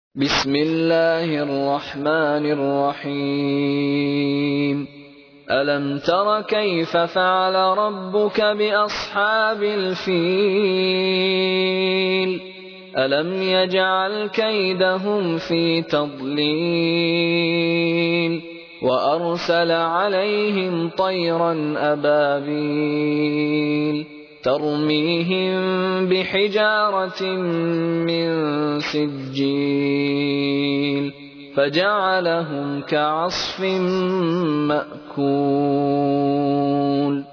بسم الله الرحمن الرحيم ألم تر كيف فعل ربك بأصحاب الفيل ألم يجعل كيدهم في تضليل وأرسل عليهم طيرا أبابيل ترميهم بحجارة من سجيل فجعلهم كعصف مأكول